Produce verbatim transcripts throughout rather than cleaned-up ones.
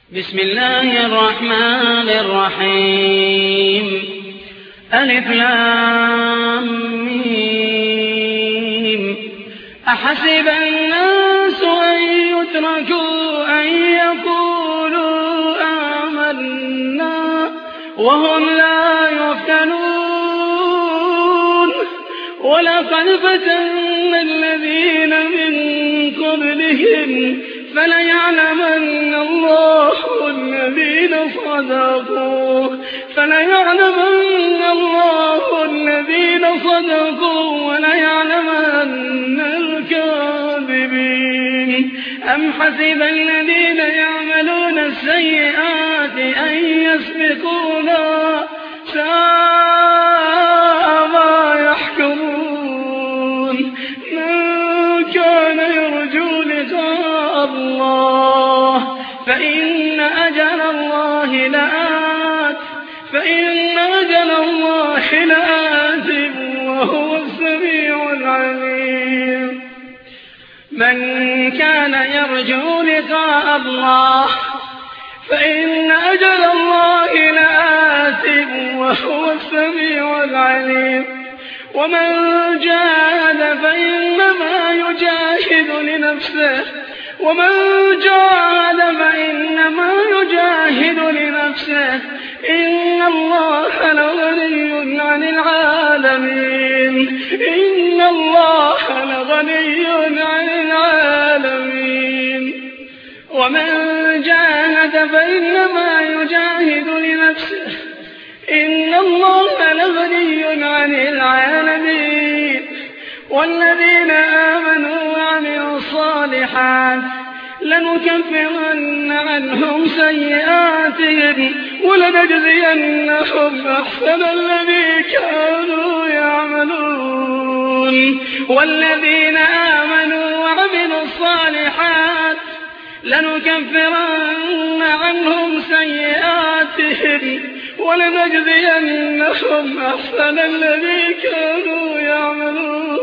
بسم الله الرحمن الرحيم ألف لام ميم أحسب الناس أن يتركوا أن يقولوا آمنا وهم لا يفتنون ولقد فتنا الذين من قبلهم فليعلمن الله الذين صدقوا فليعلمن الله الذين صدقوا وليعلمن الكاذبين أم حسب الذين يعملون السيئات أن يسبقونا ساء ما يحكمون من كان يرجو لقاء الله فإن أجل الله لآت فإن أجل الله لآت وهو السميع العليم من كان يرجو لقاء الله فإن أجل الله لآت وهو السميع العليم ومن جاهد فإنما يجاهد لنفسه ومن جاهد فإنما يجاهد لنفسه إن الله لغني عن العالمين إن الله لغني عن العالمين ومن جاهد فإنما يجاهد لنفسه إن الله لغني عن العالمين والذين آمنوا وعملوا الصالحات لنكفرن عنهم سيئاتهم ولنجزينهم أحسن الذي كانوا يعملون والذين آمنوا وعملوا الصالحات لنكفرن عنهم سيئاتهم ولنجزينهم أحسن الذي كانوا يعملون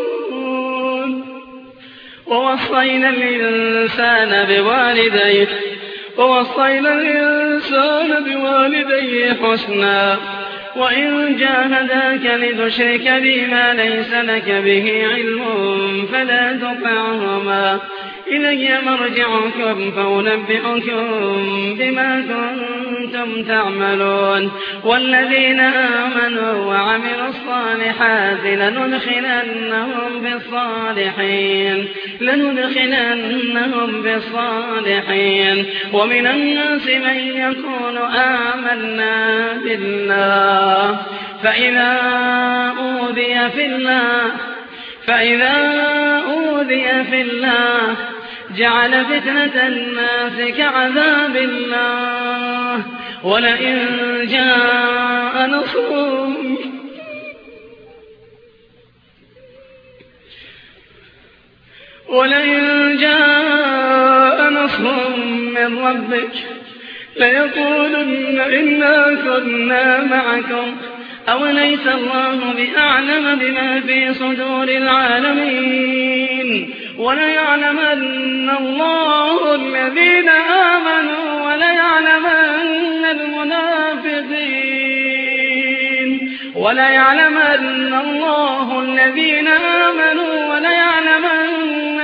ووصينا الإنسان بوالديه ووصينا الإنسان بوالديه حسنا وإن جاهداك لتشرك بي ما ليس لك به علم فلا تطعهما إلي مرجعكم فأنبئكم بما كنتم تعملون والذين آمنوا وعملوا الصالحات لندخلنهم بالصالحين لندخلنهم بالصالحين ومن الناس من يقول آمنا بالله فإذا أوذي في الله فإذا أوذي في الله جعل فتنة الناس كعذاب الله ولئن جاء نصر ولئن جاء نصر من ربك ليقولن إنا كنا معكم أوليس الله بأعلم بما في صدور العالمين وليعلمن الله الذين آمنوا وليعلمن المنافقين وليعلمن الله الذين آمنوا وليعلمن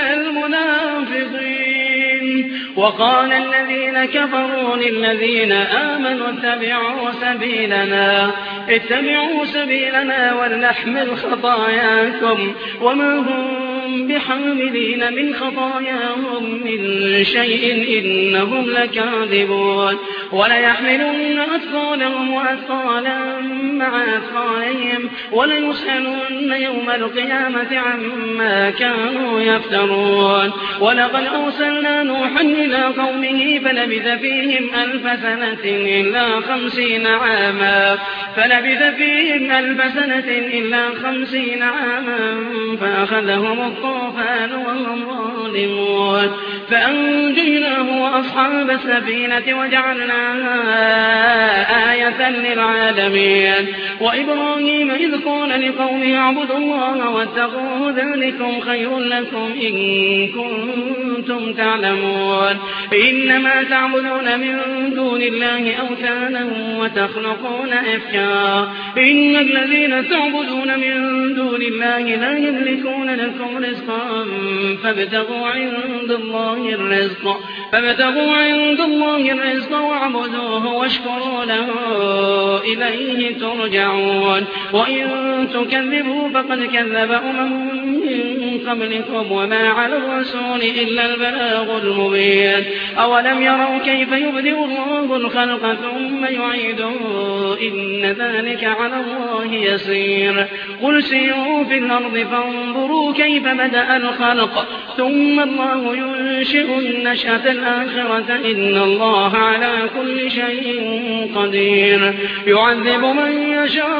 المنافقين وقال الذين كفروا للذين آمنوا اتبعوا سبيلنا اتبعوا سبيلنا ولنحمل خطاياكم وما هم بحاملين من خطاياهم من شيء إنهم لكاذبون وليحملن أثقالهم وأثقالا مع أثقالهم وليسألن يوم القيامة عما كانوا يفترون ولقد أرسلنا نوحا إلى قومه فلبث فيهم ألف سنة إلا خمسين عاما فلبث فيهم ألف سنة إلا خمسين عاما فأخذهم الطوفان وهم ظالمون فأنجيناه وأصحاب السفينة وجعلناها آية للعالمين وإبراهيم إذ قال لقومه اعبدوا الله واتقوه ذلكم خير لكم إن كنتم كنتم تعلمون إنما تعبدون من دون الله أوثانا وتخلقون إفكا إن الذين تعبدون من دون الله لا يملكون لكم رزقا فابتغوا عند الله الرزق فابتغوا عند الله الرزق واعبدوه واشكروا له إليه ترجعون وإن تكذبوا فقد كذب أمم من قبلكم وما على الرسول إلا البلاغ المبين أولم يروا كيف يبدئ الله الخلق ثم يعيده إن ذلك على الله يسير قل سيروا في الأرض فانظروا كيف بدأ الخلق ثم الله ينشئ النشأة الآخرة إن الله على كل شيء قدير يعذب من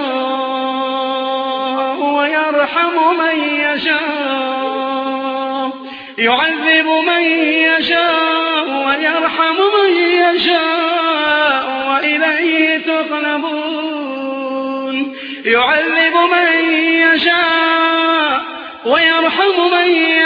يشاء ويرحم من يشاء يعذب من يشاء ويرحم من يشاء وإليه تقلبون يعذب من يشاء ويرحم من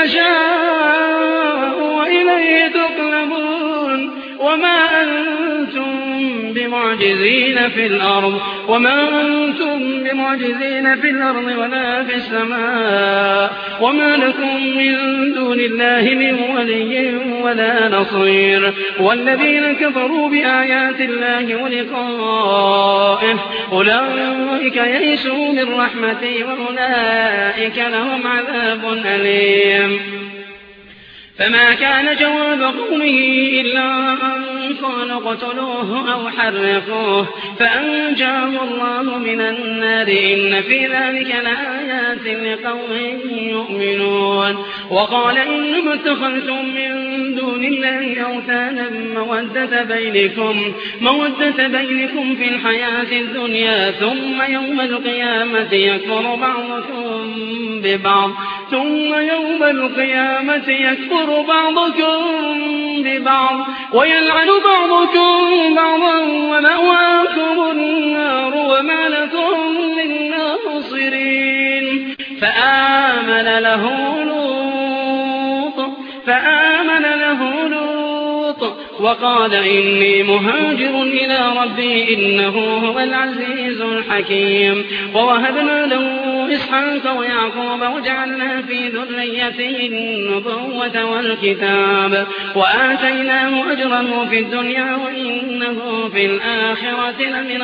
يشاء وإليه تقلبون وما أنتم بمعجزين في الأرض وما أنتم بمعجزين في الأرض ولا في السماء وما لكم من دون الله من ولي ولا نصير والذين كفروا بآيات الله ولقائه أولئك يئسوا من رحمتي وأولئك لهم عذاب أليم فما كان جواب قومه إلا أن قالوا اقتلوه أو حرقوه فأنجاه الله من النار إن في ذلك لآيات لقوم يؤمنون وقال إنما اتخذتم من دون الله أوثانا مودة بينكم, مودة بينكم في الحياة الدنيا ثم يوم القيامة يكفر بعضكم ببعض ثم يوم القيامة يكفر بعضكم ببعض ويلعن بعضكم بعضا ومأواكم النار وما لكم من ناصرين فآمن له لوط فآمن له لوط وقال إني مهاجر إلى ربي إنه هو العزيز الحكيم ووهبنا له إسحاق ويعقوب وجعلنا في ذريته النبوة والكتاب وآتيناه أجره في الدنيا وإنه في الآخرة لمن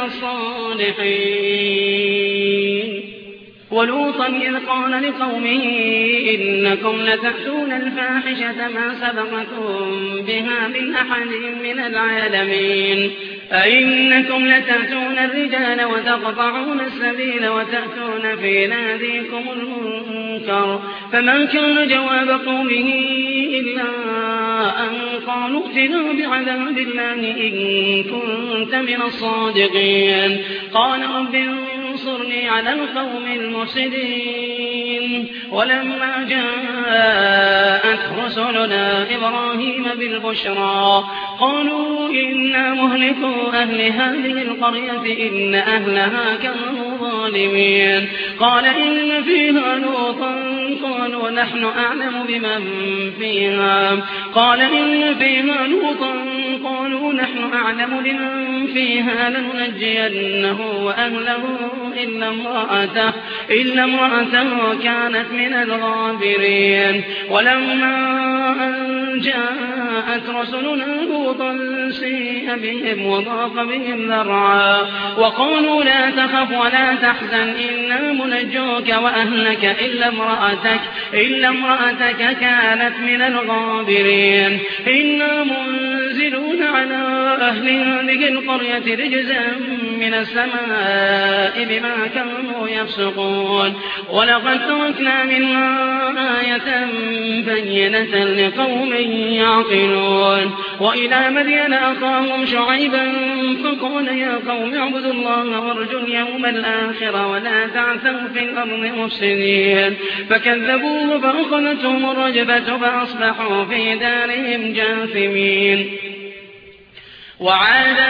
الصالحين ولوطا إذ قال لقومه إنكم لتأتون الفاحشة ما سبقكم بها من أحد من العالمين أئنكم لتأتون الرجال وتقطعون السبيل وتأتون في ناديكم المنكر فما كان جواب قومه إلا أن قالوا ائتنا بعذاب الله إن كنت من الصادقين قال رب انصرني على القوم المفسدين ولما جاءت رسلنا إبراهيم بالبشرى قالوا إنا مهلكوا أهل هذه القرية إن أهلها كانوا ظالمين قال إن فيها لوطا قالوا نحن أعلم بمن فيها قال إن فيها لوطا قالوا نحن أعلم بمن فيها لننجينه وأهله إلا امرأته, إلا امرأته كانت من الغابرين ولما أن جاءت رسلنا لوطا سيء بهم وضاق بهم ذرعا وقالوا لا تخف ولا تحزن إنا منجوك وأهلك إلا امرأتك, إلا امرأتك كانت من الغابرين إنا منزلون على أهل هذه القرية رجزا من السماء بما كانوا يفسقون ولقد تركنا منها آية بينة لقوم يعقلون وإلى مدين أخاهم شعيبا فقال يا قوم اعبدوا الله وارجوا اليوم الآخر ولا تعثوا في الأرض مفسدين فكذبوه فأخذتهم الرجفة فأصبحوا في دارهم جاثمين وعادا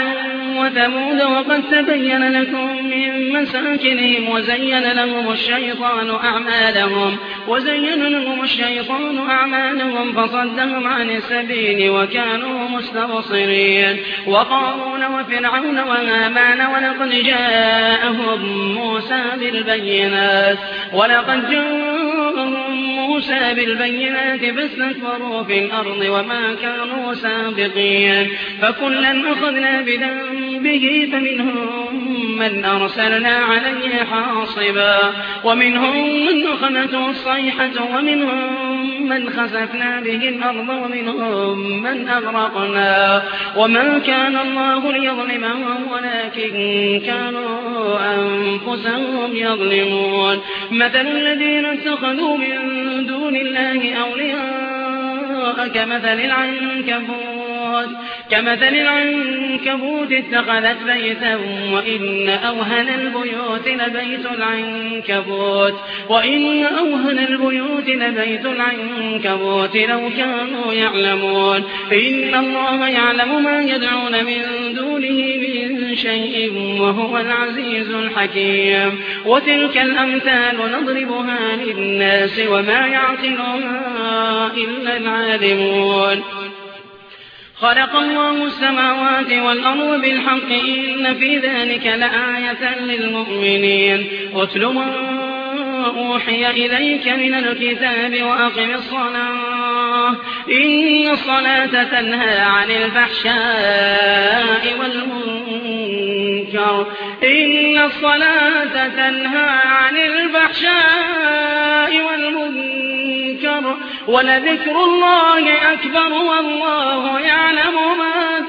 وثمود وقد تبين لكم من مساكنهم وزين لهم الشيطان أعمالهم وزين لهم الشيطان أعمالهم فصدهم عن السبيل وكانوا مستبصرين وقارون وفرعون وهامان ولقد جاءهم موسى بالبينات ولقد جاءهم موسى بالبينات فاستكبروا في الأرض وما كانوا سابقين فكلا أخذنا بذنبه فمنهم من أرسلنا عليه حاصبا ومنهم من أخذته الصيحة ومنهم من خسفنا به الأرض ومنهم من أغرقنا وما كان الله ليظلمهم ولكن كانوا أنفسهم يظلمون مثل الذين اتخذوا من دون الله أولياء كمثل العنكبوت كمثل العنكبوت اتخذت بيتا وإن أوهن البيوت لبيت العنكبوت وإن أوهن البيوت لبيت العنكبوت لو كانوا يعلمون إن الله يعلم ما يدعون من دونه من شيء وهو العزيز الحكيم وتلك الأمثال نضربها للناس وما يعقلها إلا العالمون خلق الله السماوات والأرض بالحق إن في ذلك لآية للمؤمنين اتل ما أوحي إليك من الكتاب وأقم الصلاة إن الصلاة تنهى عن الفحشاء والمنكر إن الصلاة تنهى عن الفحشاء والمنكر ولذكر الله أكبر والله يعلم ما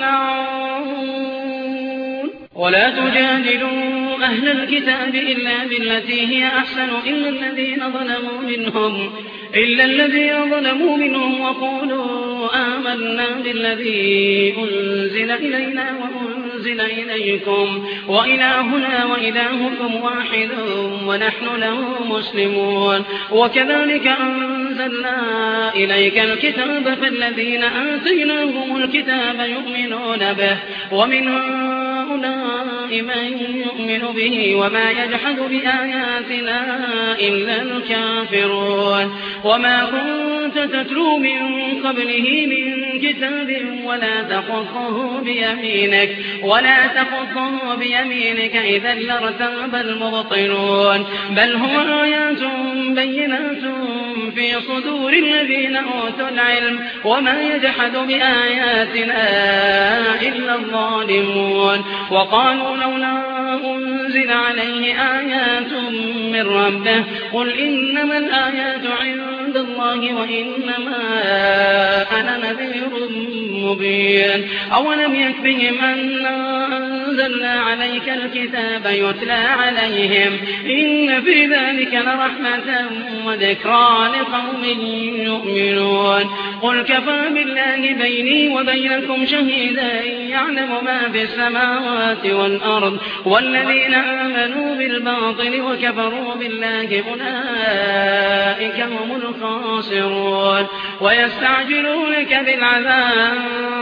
تصنعون ولا تجادلوا أهل الكتاب إلا بالتي هي أحسن إلا الذين ظلموا منهم إلا الذين ظلموا منهم وقولوا آمنا بالذي أنزل إلينا وأنزل إليكم وإلهنا وإلهكم واحد ونحن له مسلمون وكذلك أنزلنا إليك الكتاب فالذين آتيناهم الكتاب يؤمنون به ومن هؤلاء من يؤمن به وما يجحد بآياتنا إلا الكافرون وما كنت تتلو من قبله من كتاب ولا تخطه بيمينك ولا تخطه بيمينك إذا لارتاب المبطلون بل هو آيات بينات في صدور الذين أوتوا العلم وما يجحد بآياتنا إلا الظالمون وقالوا لولا أنزل عليه آيات من ربه قل إنما الآيات عند الله وإنما أنا نذير مبين أولم يكفهم أنا أنزلنا عليك الكتاب يتلى عليهم إن في ذلك لرحمة وذكرى لقوم يؤمنون قل كفى بالله بيني وبينكم شهيدا يعلم ما في السماوات والأرض والذين آمنوا بالباطل وكفروا بالله أولئك هم الخاسرون ويستعجلونك بالعذاب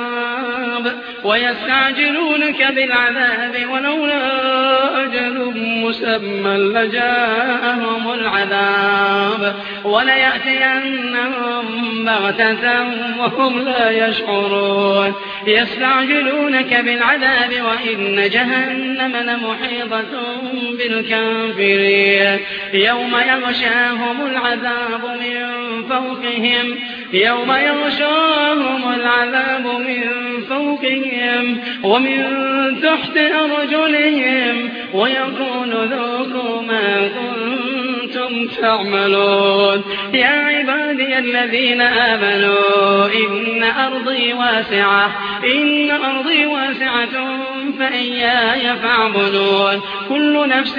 ويستعجلونك بالعذاب ولولا أجل مسمى لجاءهم العذاب وليأتينهم بغتة وهم لا يشعرون يستعجلونك بالعذاب وإن جهنم لمحيطة بالكافرين يوم يغشاهم العذاب من فوقهم يوم يغشاهم العذاب من فوقهم ومن تحت أرجلهم ويقول ذوقوا ما كنتم تعملون يا عبادي الذين آمنوا إن أرضي واسعة إن أرضي واسعة فإياي فاعبدون كل نفس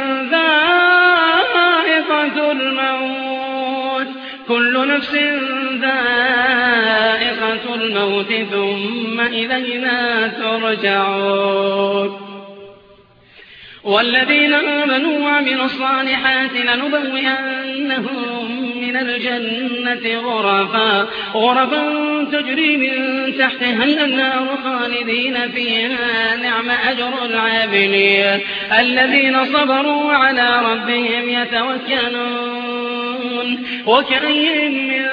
ذائقة الموت كل نفس ذائقة الموت ثم إلينا ترجعون والذين آمنوا وعملوا الصالحات لنبوئنهم من الجنة غرفا غرفا تجري من تحتها الأنهار خالدين فيها نعم أجر العاملين الذين صبروا على ربهم يتوكلون وكأي من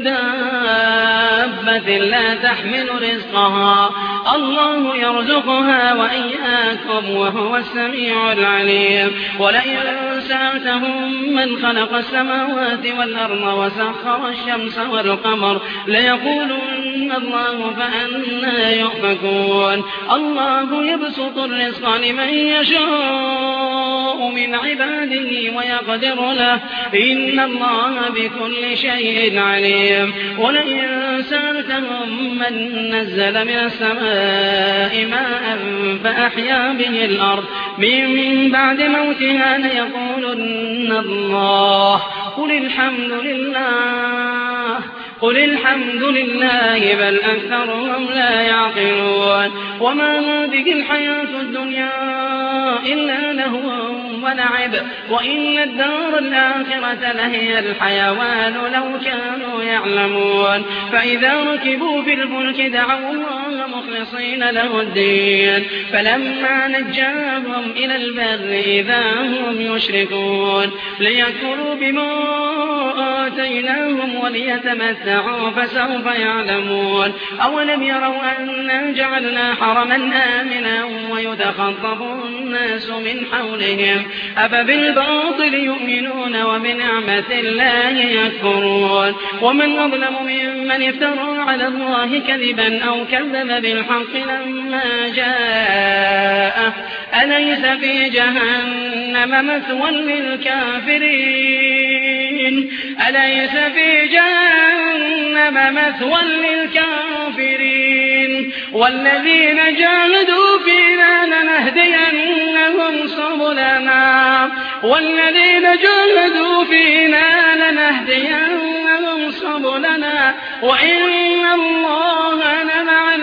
دابة لا تحمل رزقها الله يرزقها وإياكم وهو السميع العليم ولئن سألتهم من خلق السماوات والأرض وسخر الشمس والقمر ليقولن الله فأنى يؤفكون الله يبسط الرزق لمن يشاء من عباده ويقدر له إن الله بكل شيء عليم ولئن سألتهم من نزل من السماء ماء فأحيا به الأرض من بعد موتها ليقولن الله قل الحمد لله قل الحمد لله بل أكثرهم لا يعقلون وما هذه الحياة الدنيا إلا لهو ولعب وإن الدار الآخرة لهي الحيوان لو كانوا يعلمون فإذا ركبوا في الفلك دعوا الله مخلصين له الدين فلما نجاهم إلى البر إذا هم يشركون ليكفروا بما آتيناهم وليتمتعوا فسوف يعلمون أولم يروا أنا جعلنا حرما آمنا ويتخطف الناس من حولهم أفبالباطل يؤمنون وبنعمة الله يكفرون ومن أظلم ممن افترى على الله كذبا أو كذب بالحق لما جاءه أليس في جهنم مثوى للكافرين أليس في جهنم مثوى للكافرين والذين جاهدوا فينا لنهدينهم سبلنا والذين جاهدوا فينا لنهدينهم سبلنا وإن الله لمع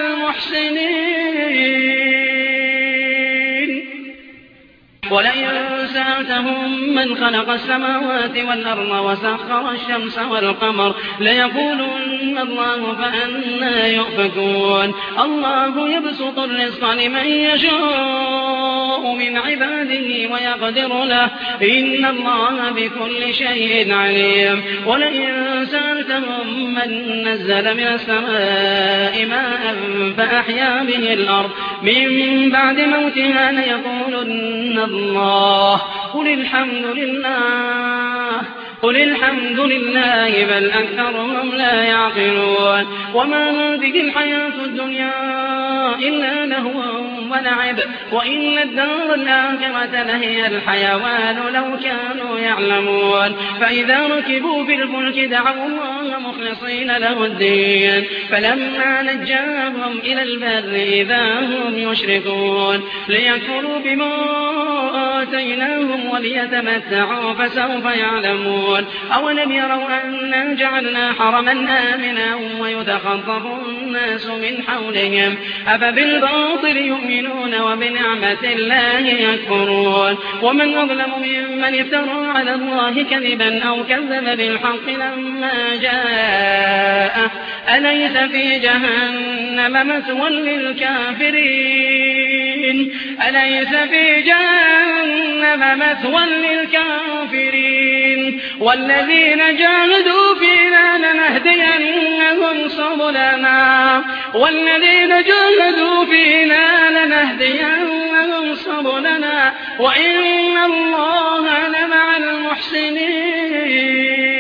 المحسنين ولئن سألتهم من خلق السماوات والأرض وسخر الشمس والقمر ليقولن الله فأنى يؤفكون الله يبسط الرزق لمن يشاء من عباده ويقدر له إن الله بكل شيء عليم ولئن سألتهم من نزل من السماء ماء فأحيا به الأرض من بعد موتها ليقولن الله قل الحمد لله قل الحمد لله بل أكثرهم لا يعقلون وما هذه الحياة الدنيا إلا لهو ولعب وإن الدار الآخرة لهي الحيوان لو كانوا يعلمون فإذا ركبوا في الفلك دعوا الله مخلصين له الدين فلما نجاهم إلى البر إذا هم يشركون ليكفروا بما آتيناهم وليتمتعوا فسوف يعلمون أولم يروا أنا جعلنا حرما آمنا ويتخطف الناس من حولهم أفبالباطل يؤمنون وبنعمة الله يكفرون ومن أظلم ممن افترى على الله كذبا أو كذب بالحق لما جاءه أليس في جهنم مثوى للكافرين أليس في جهنم مثوى للكافرين والذين جاهدوا فينا لنهدينهم سبلنا والذين جاهدوا فينا لنهدينهم سبلنا وإن الله لمع المحسنين